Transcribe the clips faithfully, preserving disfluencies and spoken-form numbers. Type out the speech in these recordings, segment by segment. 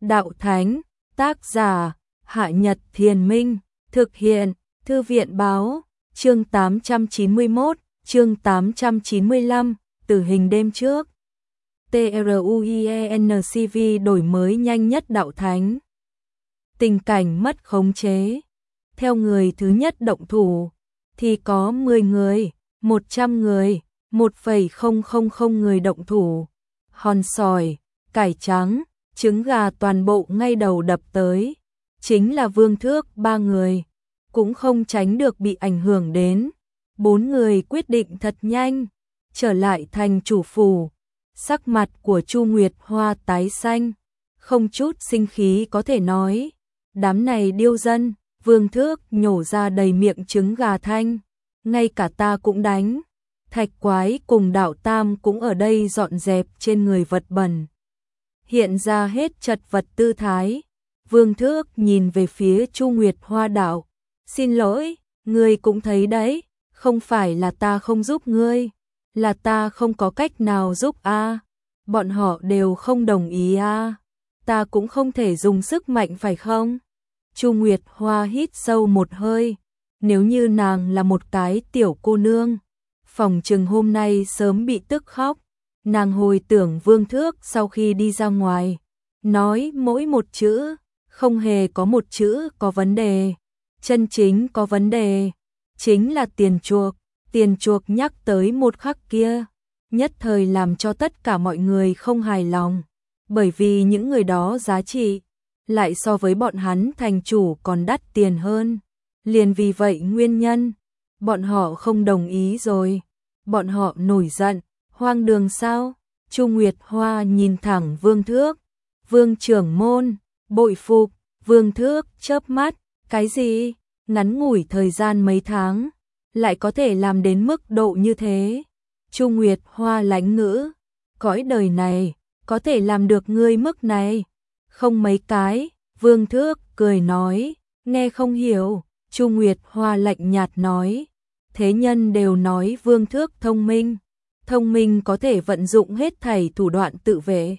Đạo Thánh, tác giả, Hạ Nhật Thiền Minh, thực hiện, Thư viện Báo, chương tám trăm chín mươi mốt, chương tám trăm chín mươi lăm, Tử hình đêm trước. TRUIENCV đổi mới nhanh nhất Đạo Thánh. Tình cảnh mất khống chế. Theo người thứ nhất động thủ, thì có mười người, một trăm người, một phẩy không không không người động thủ. Hòn sỏi, cải trắng, trứng gà toàn bộ ngay đầu đập tới. Chính là Vương Thước ba người, cũng không tránh được bị ảnh hưởng đến. Bốn người quyết định thật nhanh, trở lại thành chủ phủ. Sắc mặt của Chu Nguyệt Hoa tái xanh, không chút sinh khí có thể nói. Đám này điêu dân, Vương Thước nhổ ra đầy miệng trứng gà thanh. Ngay cả ta cũng đánh. Thạch Quái cùng Đạo Tam cũng ở đây dọn dẹp trên người vật bẩn. Hiện ra hết chật vật tư thái. Vương Thước nhìn về phía Chu Nguyệt Hoa đạo. Xin lỗi, ngươi cũng thấy đấy, không phải là ta không giúp ngươi, là ta không có cách nào giúp a. À. Bọn họ đều không đồng ý a. À. Ta cũng không thể dùng sức mạnh phải không? Chu Nguyệt Hoa hít sâu một hơi, nếu như nàng là một cái tiểu cô nương, phòng chừng hôm nay sớm bị tức khóc. Nàng hồi tưởng Vương Thước sau khi đi ra ngoài, nói mỗi một chữ, không hề có một chữ có vấn đề. Chân chính có vấn đề, chính là tiền chuộc. Tiền chuộc nhắc tới một khắc kia, nhất thời làm cho tất cả mọi người không hài lòng. Bởi vì những người đó giá trị, lại so với bọn hắn thành chủ còn đắt tiền hơn. Liền vì vậy nguyên nhân, bọn họ không đồng ý rồi. Bọn họ nổi giận, hoang đường sao? Chu Nguyệt Hoa nhìn thẳng Vương Thước. Vương trưởng môn, bội phục. Vương Thước chớp mắt, cái gì? Ngắn ngủi thời gian mấy tháng, lại có thể làm đến mức độ như thế. Chu Nguyệt Hoa lánh ngữ, cõi đời này, có thể làm được ngươi mức này? Không mấy cái. Vương Thước cười nói, nghe không hiểu. Chu Nguyệt Hoa lạnh nhạt nói, thế nhân đều nói Vương Thước thông minh, thông minh có thể vận dụng hết thảy thủ đoạn tự vệ.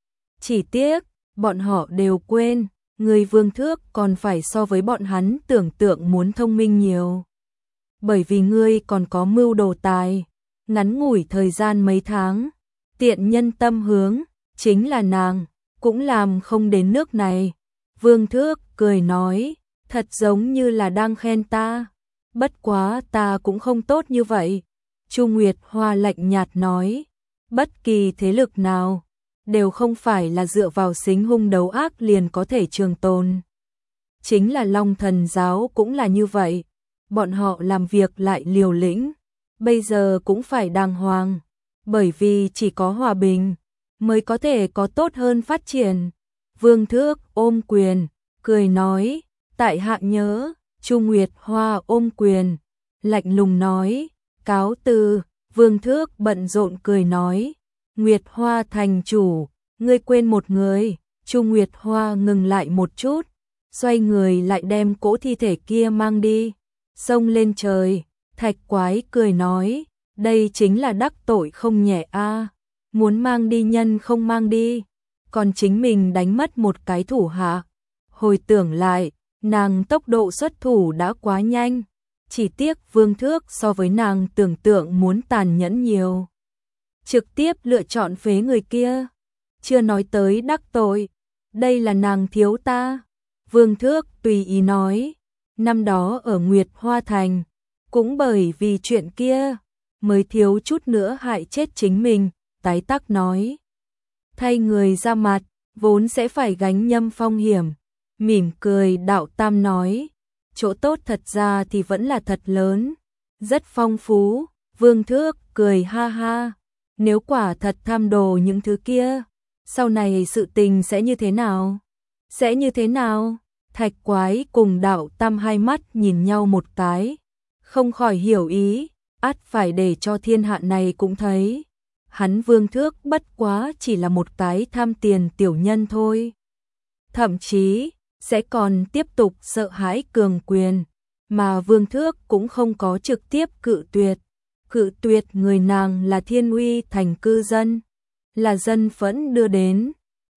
Chỉ tiếc, bọn họ đều quên, người Vương Thước còn phải so với bọn hắn tưởng tượng muốn thông minh nhiều. Bởi vì ngươi còn có mưu đồ tài, ngắn ngủi thời gian mấy tháng, tiện nhân tâm hướng, chính là nàng, cũng làm không đến nước này. Vương Thước cười nói, thật giống như là đang khen ta, bất quá ta cũng không tốt như vậy. Chu Nguyệt Hoa lạnh nhạt nói, bất kỳ thế lực nào đều không phải là dựa vào xính hung đấu ác liền có thể trường tồn. Chính là Long Thần giáo cũng là như vậy, bọn họ làm việc lại liều lĩnh, bây giờ cũng phải đàng hoàng, bởi vì chỉ có hòa bình mới có thể có tốt hơn phát triển. Vương Thước ôm quyền, cười nói, tại hạ nhớ. Chu Nguyệt Hoa ôm quyền, lạnh lùng nói, cáo từ. Vương Thước bận rộn cười nói, Nguyệt Hoa thành chủ, ngươi quên một người. Chu Nguyệt Hoa ngừng lại một chút, xoay người lại đem cỗ thi thể kia mang đi, xông lên trời. Thạch Quái cười nói, đây chính là đắc tội không nhẹ a, à. Muốn mang đi nhân không mang đi, còn chính mình đánh mất một cái thủ hạ. Hồi tưởng lại, nàng tốc độ xuất thủ đã quá nhanh, chỉ tiếc Vương Thước so với nàng tưởng tượng muốn tàn nhẫn nhiều, trực tiếp lựa chọn phế người kia. Chưa nói tới đắc tội, đây là nàng thiếu ta. Vương Thước tùy ý nói, năm đó ở Nguyệt Hoa Thành, cũng bởi vì chuyện kia, mới thiếu chút nữa hại chết chính mình. Tái tắc nói, thay người ra mặt, vốn sẽ phải gánh nhâm phong hiểm. Mỉm cười Đạo Tam nói, chỗ tốt thật ra thì vẫn là thật lớn, rất phong phú. Vương Thước cười ha ha, nếu quả thật tham đồ những thứ kia, sau này sự tình sẽ như thế nào? Sẽ như thế nào? Thạch Quái cùng Đạo Tam hai mắt nhìn nhau một cái, không khỏi hiểu ý, ắt phải để cho thiên hạ này cũng thấy. Hắn Vương Thước bất quá chỉ là một cái tham tiền tiểu nhân thôi. Thậm chí, sẽ còn tiếp tục sợ hãi cường quyền, mà Vương Thước cũng không có trực tiếp cự tuyệt. Cự tuyệt người nàng là Thiên Uy thành cư dân, là dân phẫn đưa đến.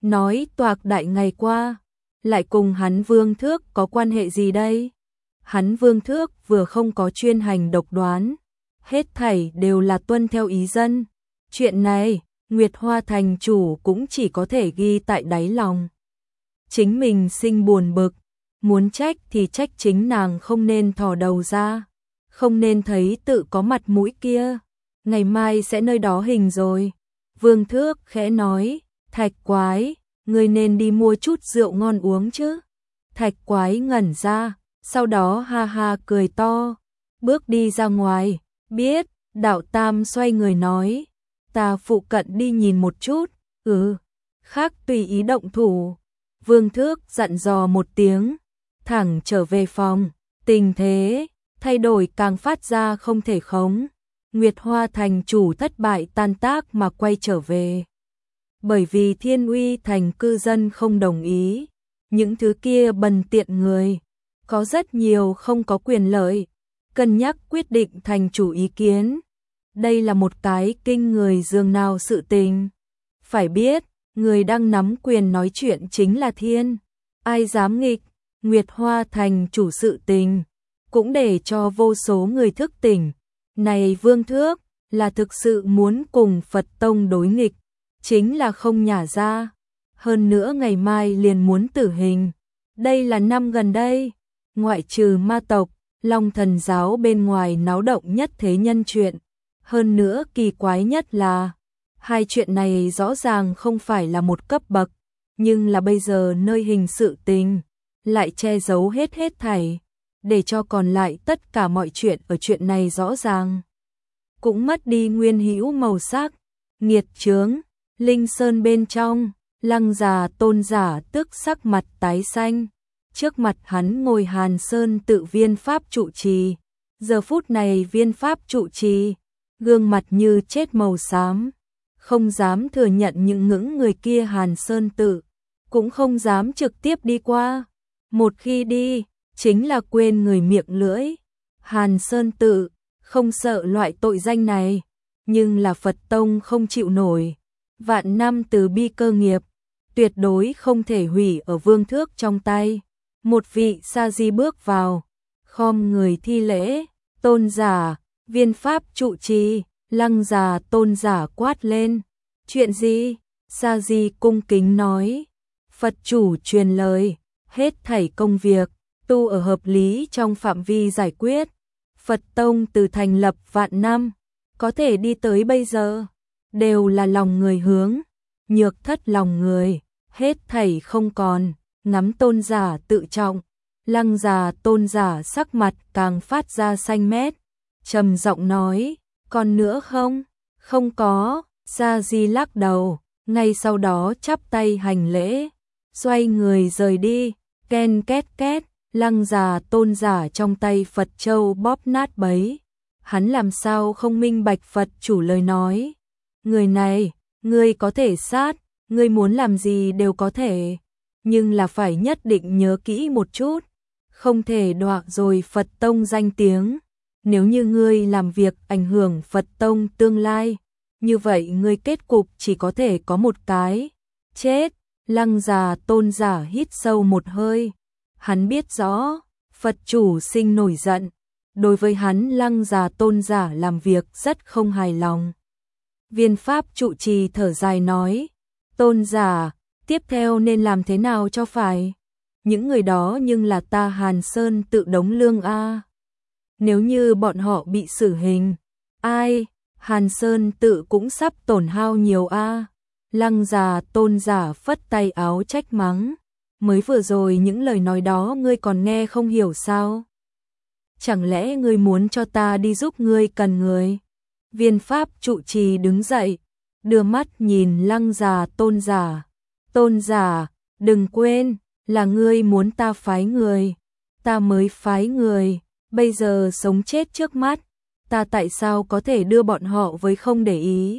nói toạc đại ngày qua, lại cùng hắn Vương Thước có quan hệ gì đây? Hắn Vương Thước vừa không có chuyên hành độc đoán, hết thảy đều là tuân theo ý dân. Chuyện này, Nguyệt Hoa thành chủ cũng chỉ có thể ghi tại đáy lòng. Chính mình sinh buồn bực, muốn trách thì trách chính nàng không nên thò đầu ra, không nên thấy tự có mặt mũi kia, ngày mai sẽ nơi đó hình rồi. Vương Thước khẽ nói, Thạch Quái, ngươi nên đi mua chút rượu ngon uống chứ. Thạch Quái ngẩn ra, sau đó ha ha cười to, bước đi ra ngoài, biết, Đạo Tam xoay người nói, ta phụ cận đi nhìn một chút, ừ, khác tùy ý động thủ. Vương Thước dặn dò một tiếng, thẳng trở về phòng, tình thế, thay đổi càng phát ra không thể khống. Nguyệt Hoa thành chủ thất bại tan tác mà quay trở về. Bởi vì Thiên Uy thành cư dân không đồng ý, những thứ kia bần tiện người, có rất nhiều không có quyền lợi, cân nhắc quyết định thành chủ ý kiến. Đây là một cái kinh người dường nào sự tình. Phải biết, người đang nắm quyền nói chuyện chính là Thiên. Ai dám nghịch, Nguyệt Hoa thành chủ sự tình, cũng để cho vô số người thức tỉnh. Này Vương Thước, là thực sự muốn cùng Phật Tông đối nghịch, chính là không nhả ra. Hơn nữa ngày mai liền muốn tử hình. Đây là năm gần đây, ngoại trừ ma tộc, Long Thần giáo bên ngoài náo động nhất thế nhân chuyện. Hơn nữa kỳ quái nhất là, hai chuyện này rõ ràng không phải là một cấp bậc, nhưng là bây giờ nơi hình sự tình, lại che giấu hết hết thảy, để cho còn lại tất cả mọi chuyện ở chuyện này rõ ràng. Cũng mất đi nguyên hữu màu sắc, nghiệt chướng, Linh Sơn bên trong, Lăng già Tôn giả tức sắc mặt tái xanh, trước mặt hắn ngồi Hàn Sơn tự viên pháp trụ trì, giờ phút này viên pháp trụ trì, gương mặt như chết màu xám, không dám thừa nhận những ngưỡng người kia Hàn Sơn tự, cũng không dám trực tiếp đi qua, một khi đi, chính là quên người miệng lưỡi. Hàn Sơn tự, không sợ loại tội danh này, nhưng là Phật Tông không chịu nổi, vạn năm từ bi cơ nghiệp, tuyệt đối không thể hủy ở Vương Thước trong tay. Một vị sa di bước vào, khom người thi lễ, Tôn giả, viên pháp trụ trì, Lăng già Tôn giả quát lên, chuyện gì? Sa di cung kính nói, Phật chủ truyền lời, hết thảy công việc, tu ở hợp lý trong phạm vi giải quyết. Phật Tông từ thành lập vạn năm, có thể đi tới bây giờ, đều là lòng người hướng, nhược thất lòng người, hết thảy không còn. Ngắm Tôn giả tự trọng, Lăng già Tôn giả sắc mặt càng phát ra xanh mét, trầm giọng nói, còn nữa không? Không có. Sa di lắc đầu, ngay sau đó chắp tay hành lễ, xoay người rời đi, ken két két, Lăng già Tôn giả trong tay Phật châu bóp nát bấy. Hắn làm sao không minh bạch Phật chủ lời nói, người này, ngươi có thể sát, ngươi muốn làm gì đều có thể, nhưng là phải nhất định nhớ kỹ một chút, không thể đọa rồi Phật Tông danh tiếng. Nếu như ngươi làm việc ảnh hưởng Phật Tông tương lai, như vậy ngươi kết cục chỉ có thể có một cái, chết. Lăng già Tôn giả hít sâu một hơi, hắn biết rõ, Phật chủ sinh nổi giận, đối với hắn Lăng già Tôn giả làm việc rất không hài lòng. Viên pháp trụ trì thở dài nói, Tôn giả, tiếp theo nên làm thế nào cho phải? Những người đó nhưng là ta Hàn Sơn tự đống lương a. Nếu như bọn họ bị xử hình, ai, Hàn Sơn tự cũng sắp tổn hao nhiều a. Lăng già Tôn giả phất tay áo trách mắng, mới vừa rồi những lời nói đó ngươi còn nghe không hiểu sao? Chẳng lẽ ngươi muốn cho ta đi giúp ngươi cần người? Viên pháp trụ trì đứng dậy, đưa mắt nhìn Lăng già Tôn giả. Tôn giả, đừng quên, là ngươi muốn ta phái người, ta mới phái người, bây giờ sống chết trước mắt, ta tại sao có thể đưa bọn họ với không để ý?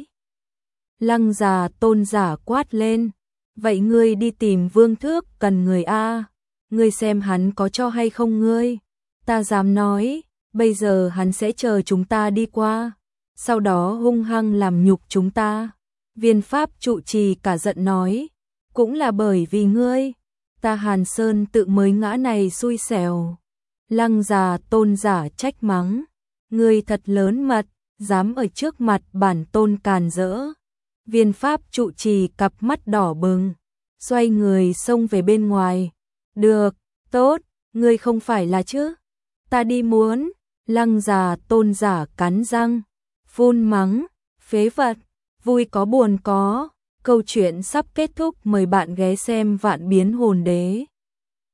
Lăng già Tôn giả quát lên, vậy ngươi đi tìm Vương Thước cần người a, ngươi xem hắn có cho hay không ngươi? Ta dám nói, bây giờ hắn sẽ chờ chúng ta đi qua, sau đó hung hăng làm nhục chúng ta. Viên pháp trụ trì cả giận nói, cũng là bởi vì ngươi, ta Hàn Sơn tự mới ngã này xui xẻo. Lăng già tôn giả trách mắng, ngươi thật lớn mật, dám ở trước mặt bản tôn càn rỡ. Viên pháp trụ trì cặp mắt đỏ bừng, xoay người xông về bên ngoài. Được, tốt, ngươi không phải là chứ? Ta đi muốn. Lăng già tôn giả cắn răng, phun mắng, phế vật, vui có buồn có. Câu chuyện sắp kết thúc, mời bạn ghé xem Vạn Biến Hồn Đế.